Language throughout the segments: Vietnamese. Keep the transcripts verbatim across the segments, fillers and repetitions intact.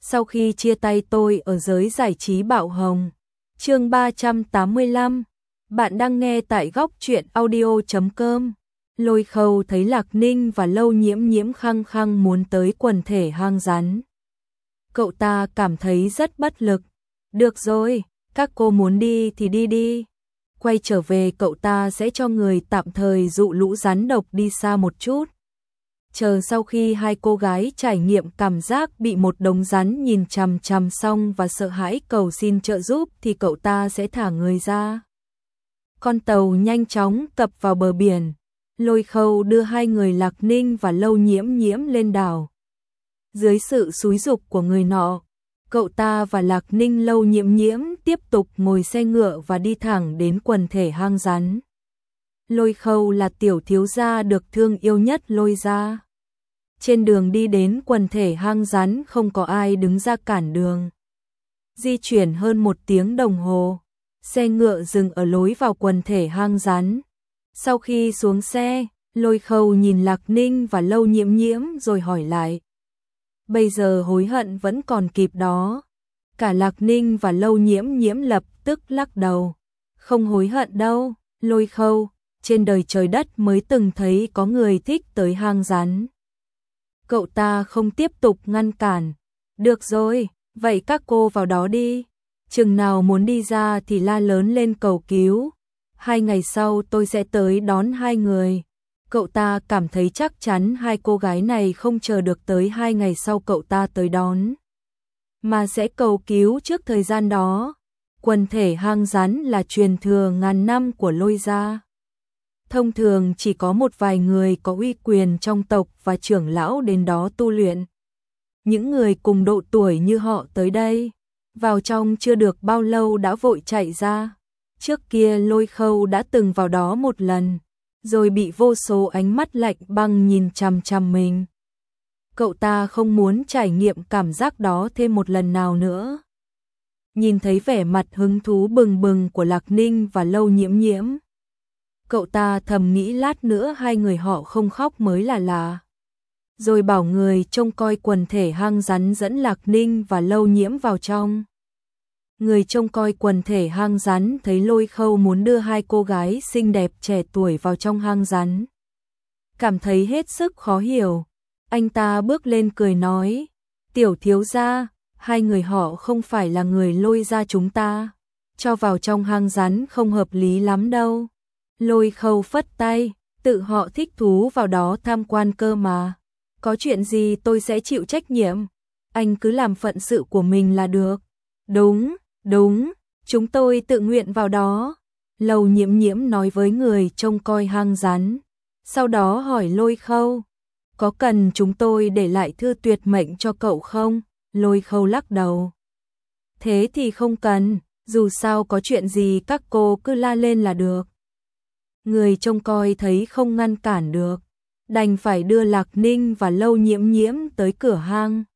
Sau khi chia tay tôi ở giới giải trí Bạo Hồng. Chương ba trăm tám mươi lăm. Bạn đang nghe tại góc truyện audio chấm com. Lôi Khâu thấy Lạc Ninh và Lâu Nhiễm Nhiễm khăng khăng muốn tới quần thể hang rắn. Cậu ta cảm thấy rất bất lực. Được rồi, các cô muốn đi thì đi đi. Quay trở về cậu ta sẽ cho người tạm thời dụ lũ rắn độc đi xa một chút. Chờ sau khi hai cô gái trải nghiệm cảm giác bị một đống rắn nhìn chằm chằm xong và sợ hãi cầu xin trợ giúp thì cậu ta sẽ thả người ra. Con tàu nhanh chóng cập vào bờ biển. Lôi Khâu đưa hai người Lạc Ninh và Lâu Nhiễm Nhiễm lên đảo. Dưới sự xúi giục của người nọ, cậu ta và Lạc Ninh Lâu Nhiễm Nhiễm tiếp tục ngồi xe ngựa và đi thẳng đến quần thể hang rắn. Lôi Khâu là tiểu thiếu gia được thương yêu nhất Lôi gia. Trên đường đi đến quần thể hang rắn không có ai đứng ra cản đường. Di chuyển hơn một tiếng đồng hồ, xe ngựa dừng ở lối vào quần thể hang rắn. Sau khi xuống xe, Lôi Khâu nhìn Lạc Ninh và Lâu Nhiễm Nhiễm rồi hỏi lại. Bây giờ hối hận vẫn còn kịp đó. Cả Lạc Ninh và Lâu Nhiễm Nhiễm lập tức lắc đầu. Không hối hận đâu, Lôi Khâu, trên đời trời đất mới từng thấy có người thích tới hang rắn. Cậu ta không tiếp tục ngăn cản. Được rồi, vậy các cô vào đó đi. Chừng nào muốn đi ra thì la lớn lên cầu cứu. Hai ngày sau tôi sẽ tới đón hai người. Cậu ta cảm thấy chắc chắn hai cô gái này không chờ được tới hai ngày sau cậu ta tới đón, mà sẽ cầu cứu trước thời gian đó. Quần thể hang rắn là truyền thừa ngàn năm của Lôi gia. Thông thường chỉ có một vài người có uy quyền trong tộc và trưởng lão đến đó tu luyện. Những người cùng độ tuổi như họ tới đây, vào trong chưa được bao lâu đã vội chạy ra. Trước kia Lôi Khâu đã từng vào đó một lần, rồi bị vô số ánh mắt lạnh băng nhìn chằm chằm mình. Cậu ta không muốn trải nghiệm cảm giác đó thêm một lần nào nữa. Nhìn thấy vẻ mặt hứng thú bừng bừng của Lạc Ninh và Lâu Nhiễm Nhiễm, cậu ta thầm nghĩ lát nữa hai người họ không khóc mới là lạ. Rồi bảo người trông coi quần thể hang rắn dẫn Lạc Ninh và Lâu Nhiễm vào trong. Người trông coi quần thể hang rắn thấy Lôi Khâu muốn đưa hai cô gái xinh đẹp trẻ tuổi vào trong hang rắn, cảm thấy hết sức khó hiểu. Anh ta bước lên cười nói, tiểu thiếu gia, hai người họ không phải là người Lôi gia chúng ta, cho vào trong hang rắn không hợp lý lắm đâu. Lôi Khâu phất tay, tự họ thích thú vào đó tham quan cơ mà. Có chuyện gì tôi sẽ chịu trách nhiệm, anh cứ làm phận sự của mình là được. Đúng, đúng, chúng tôi tự nguyện vào đó. Lâu Nhiễm Nhiễm nói với người trông coi hang rắn. Sau đó hỏi Lôi Khâu, có cần chúng tôi để lại thư tuyệt mệnh cho cậu không? Lôi Khâu lắc đầu. Thế thì không cần, dù sao có chuyện gì các cô cứ la lên là được. Người trông coi thấy không ngăn cản được, đành phải đưa Lạc Ninh và Lâu Nhiễm Nhiễm tới cửa hang.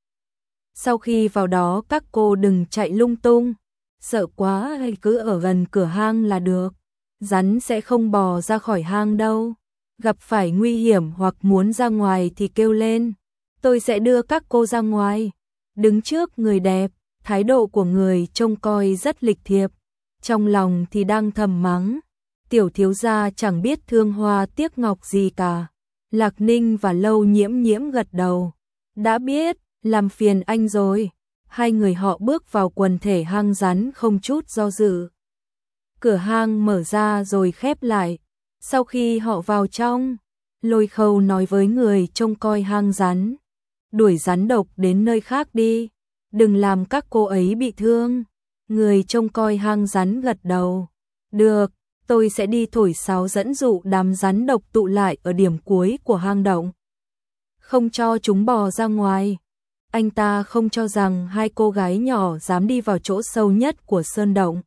Sau khi vào đó các cô đừng chạy lung tung, sợ quá hay cứ ở gần cửa hang là được. Rắn sẽ không bò ra khỏi hang đâu. Gặp phải nguy hiểm hoặc muốn ra ngoài thì kêu lên, tôi sẽ đưa các cô ra ngoài. Đứng trước người đẹp, thái độ của người trông coi rất lịch thiệp, trong lòng thì đang thầm mắng, tiểu thiếu gia chẳng biết thương hoa tiếc ngọc gì cả. Lạc Ninh và Lâu Nhiễm Nhiễm gật đầu, đã biết, làm phiền anh rồi. Hai người họ bước vào quần thể hang rắn không chút do dự. Cửa hang mở ra rồi khép lại. Sau khi họ vào trong, Lôi Khâu nói với người trông coi hang rắn, đuổi rắn độc đến nơi khác đi, đừng làm các cô ấy bị thương. Người trông coi hang rắn gật đầu, được, tôi sẽ đi thổi sáo dẫn dụ đám rắn độc tụ lại ở điểm cuối của hang động, không cho chúng bò ra ngoài. Anh ta không cho rằng hai cô gái nhỏ dám đi vào chỗ sâu nhất của sơn động.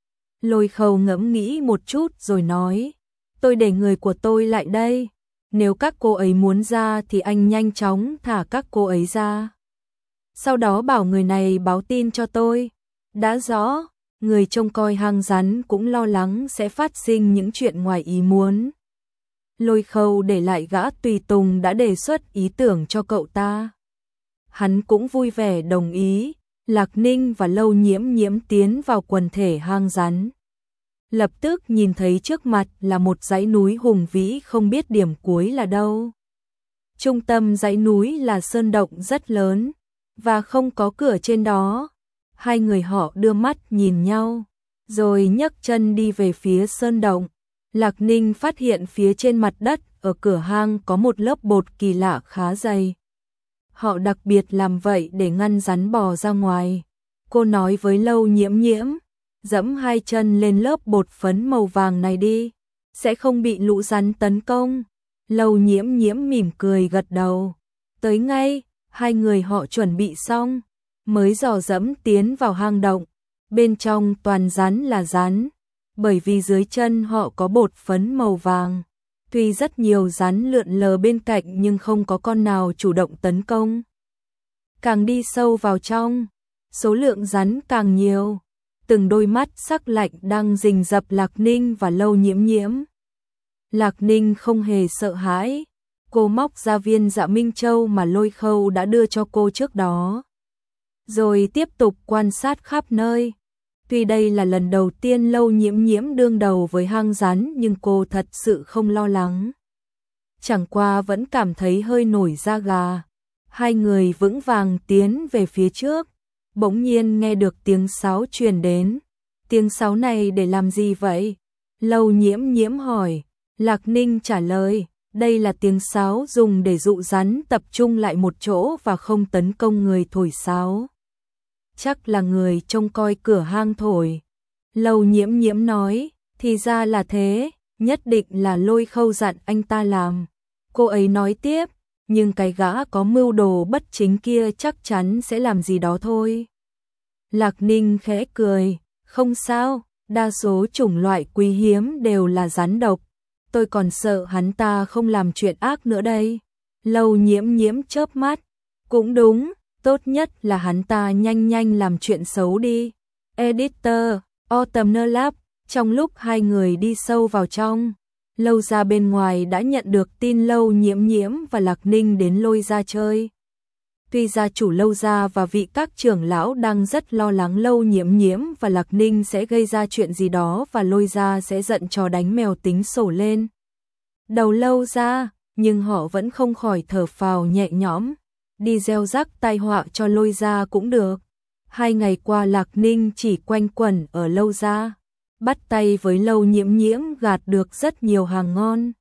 Lôi Khâu ngẫm nghĩ một chút rồi nói, tôi để người của tôi lại đây, nếu các cô ấy muốn ra thì anh nhanh chóng thả các cô ấy ra. Sau đó bảo người này báo tin cho tôi. Đã rõ. Người trông coi hang rắn cũng lo lắng sẽ phát sinh những chuyện ngoài ý muốn. Lôi Khâu để lại gã tùy tùng đã đề xuất ý tưởng cho cậu ta. hắn cũng vui vẻ đồng ý. Lạc Ninh và Lâu Nhiễm Nhiễm tiến vào quần thể hang rắn. Lập tức nhìn thấy trước mặt là một dãy núi hùng vĩ không biết điểm cuối là đâu. Trung tâm dãy núi là sơn động rất lớn, và không có cửa trên đó. Hai người họ đưa mắt nhìn nhau, rồi nhấc chân đi về phía sơn động. Lạc Ninh phát hiện phía trên mặt đất ở cửa hang có một lớp bột kỳ lạ khá dày. Họ đặc biệt làm vậy để ngăn rắn bò ra ngoài. Cô nói với Lâu Nhiễm Nhiễm, dẫm hai chân lên lớp bột phấn màu vàng này đi, sẽ không bị lũ rắn tấn công. Lâu Nhiễm Nhiễm mỉm cười gật đầu. Tới ngay, hai người họ chuẩn bị xong, mới dò dẫm tiến vào hang động. Bên trong toàn rắn là rắn, bởi vì dưới chân họ có bột phấn màu vàng. Tuy rất nhiều rắn lượn lờ bên cạnh nhưng không có con nào chủ động tấn công. Càng đi sâu vào trong, số lượng rắn càng nhiều. Từng đôi mắt sắc lạnh đang rình rập Lạc Ninh và Lâu Nhiễm Nhiễm. Lạc Ninh không hề sợ hãi, cô móc ra viên Dạ Minh Châu mà Lôi Khâu đã đưa cho cô trước đó. Rồi tiếp tục quan sát khắp nơi. Tuy đây là lần đầu tiên Lâu Nhiễm Nhiễm đương đầu với hang rắn nhưng cô thật sự không lo lắng. Chẳng qua vẫn cảm thấy hơi nổi da gà. Hai người vững vàng tiến về phía trước. Bỗng nhiên nghe được tiếng sáo truyền đến. Tiếng sáo này để làm gì vậy? Lâu Nhiễm Nhiễm hỏi. Lạc Ninh trả lời, đây là tiếng sáo dùng để dụ rắn tập trung lại một chỗ và không tấn công người thổi sáo. Chắc là người trông coi cửa hang thổi. Lâu Nhiễm Nhiễm nói, thì ra là thế, nhất định là Lôi Khâu dặn anh ta làm. Cô ấy nói tiếp, nhưng cái gã có mưu đồ bất chính kia chắc chắn sẽ làm gì đó thôi. Lạc Ninh khẽ cười, không sao, đa số chủng loại quý hiếm đều là rắn độc. Tôi còn sợ hắn ta không làm chuyện ác nữa đây. Lâu Nhiễm Nhiễm chớp mắt, cũng đúng, tốt nhất là hắn ta nhanh nhanh làm chuyện xấu đi. Editor, Autumnal Lab, trong lúc hai người đi sâu vào trong, Lâu gia bên ngoài đã nhận được tin Lâu Nhiễm Nhiễm và Lạc Ninh đến Lôi gia chơi. Tuy gia chủ Lâu gia và vị các trưởng lão đang rất lo lắng Lâu Nhiễm Nhiễm và Lạc Ninh sẽ gây ra chuyện gì đó và Lôi gia sẽ giận chó đánh mèo tính sổ lên đầu Lâu gia, nhưng họ vẫn không khỏi thở phào nhẹ nhõm, đi gieo rắc tai họa cho Lôi gia cũng được. Hai ngày qua Lạc Ninh chỉ quanh quẩn ở Lâu gia, bắt tay với Lâu Nhiễm Nhiễm gạt được rất nhiều hàng ngon.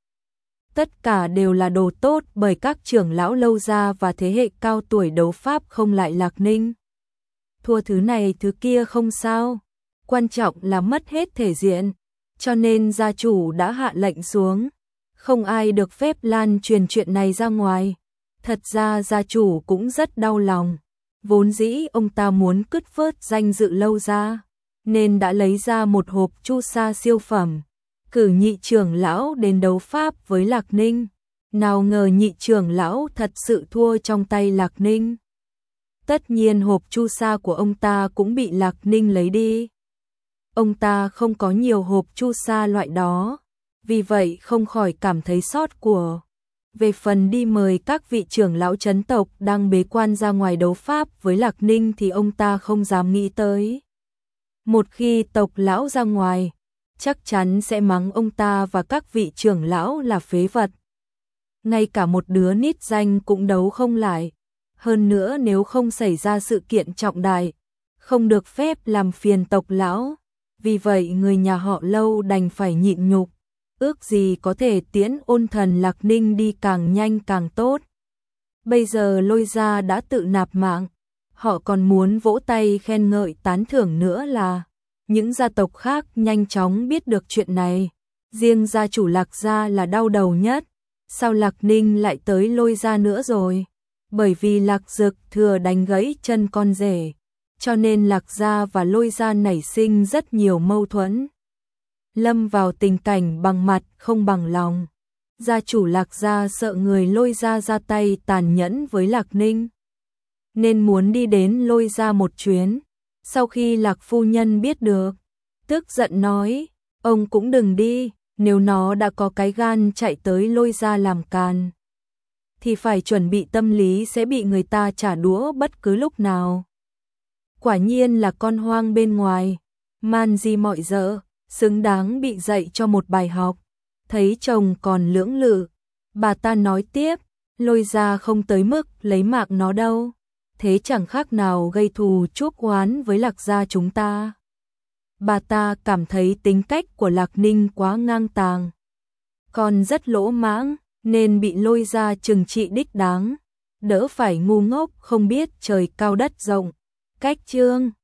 Tất cả đều là đồ tốt bởi các trưởng lão Lâu gia và thế hệ cao tuổi đấu pháp không lại Lạc Ninh. Thua thứ này thứ kia không sao, quan trọng là mất hết thể diện, cho nên gia chủ đã hạ lệnh xuống, không ai được phép lan truyền chuyện này ra ngoài. Thật ra gia chủ cũng rất đau lòng, vốn dĩ ông ta muốn cứt vớt danh dự Lâu gia, nên đã lấy ra một hộp chu sa siêu phẩm, cử nhị trưởng lão đến đấu pháp với Lạc Ninh. Nào ngờ nhị trưởng lão thật sự thua trong tay Lạc Ninh. Tất nhiên hộp chu sa của ông ta cũng bị Lạc Ninh lấy đi. Ông ta không có nhiều hộp chu sa loại đó, vì vậy không khỏi cảm thấy xót của. Về phần đi mời các vị trưởng lão chấn tộc đang bế quan ra ngoài đấu pháp với Lạc Ninh thì ông ta không dám nghĩ tới. Một khi tộc lão ra ngoài, chắc chắn sẽ mắng ông ta và các vị trưởng lão là phế vật. Ngay cả một đứa nít danh cũng đấu không lại. Hơn nữa nếu không xảy ra sự kiện trọng đại, không được phép làm phiền tộc lão. Vì vậy người nhà họ Lâu đành phải nhịn nhục, ước gì có thể tiễn ôn thần Lạc Ninh đi càng nhanh càng tốt. Bây giờ Lôi gia đã tự nạp mạng, họ còn muốn vỗ tay khen ngợi tán thưởng nữa là những gia tộc khác nhanh chóng biết được chuyện này. Riêng gia chủ Lạc gia là đau đầu nhất, sao Lạc Ninh lại tới Lôi gia nữa rồi? Bởi vì Lạc Dực thừa đánh gãy chân con rể, cho nên Lạc gia và Lôi gia nảy sinh rất nhiều mâu thuẫn. Lâm vào tình cảnh bằng mặt không bằng lòng. Gia chủ Lạc gia sợ người Lôi gia ra tay tàn nhẫn với Lạc Ninh, nên muốn đi đến Lôi gia một chuyến. Sau khi Lạc phu nhân biết được, tức giận nói, ông cũng đừng đi, nếu nó đã có cái gan chạy tới Lôi gia làm càn. thì phải chuẩn bị tâm lý sẽ bị người ta trả đũa bất cứ lúc nào. Quả nhiên là con hoang bên ngoài, man di mọi dợ, xứng đáng bị dạy cho một bài học. Thấy chồng còn lưỡng lự, bà ta nói tiếp, Lôi Gia không tới mức lấy mạng nó đâu, thế chẳng khác nào gây thù chuốc oán với Lạc gia chúng ta. Bà ta cảm thấy tính cách của Lạc Ninh quá ngang tàng, còn rất lỗ mãng, nên bị Lôi Gia trừng trị đích đáng, đỡ phải ngu ngốc không biết trời cao đất rộng. Cách chương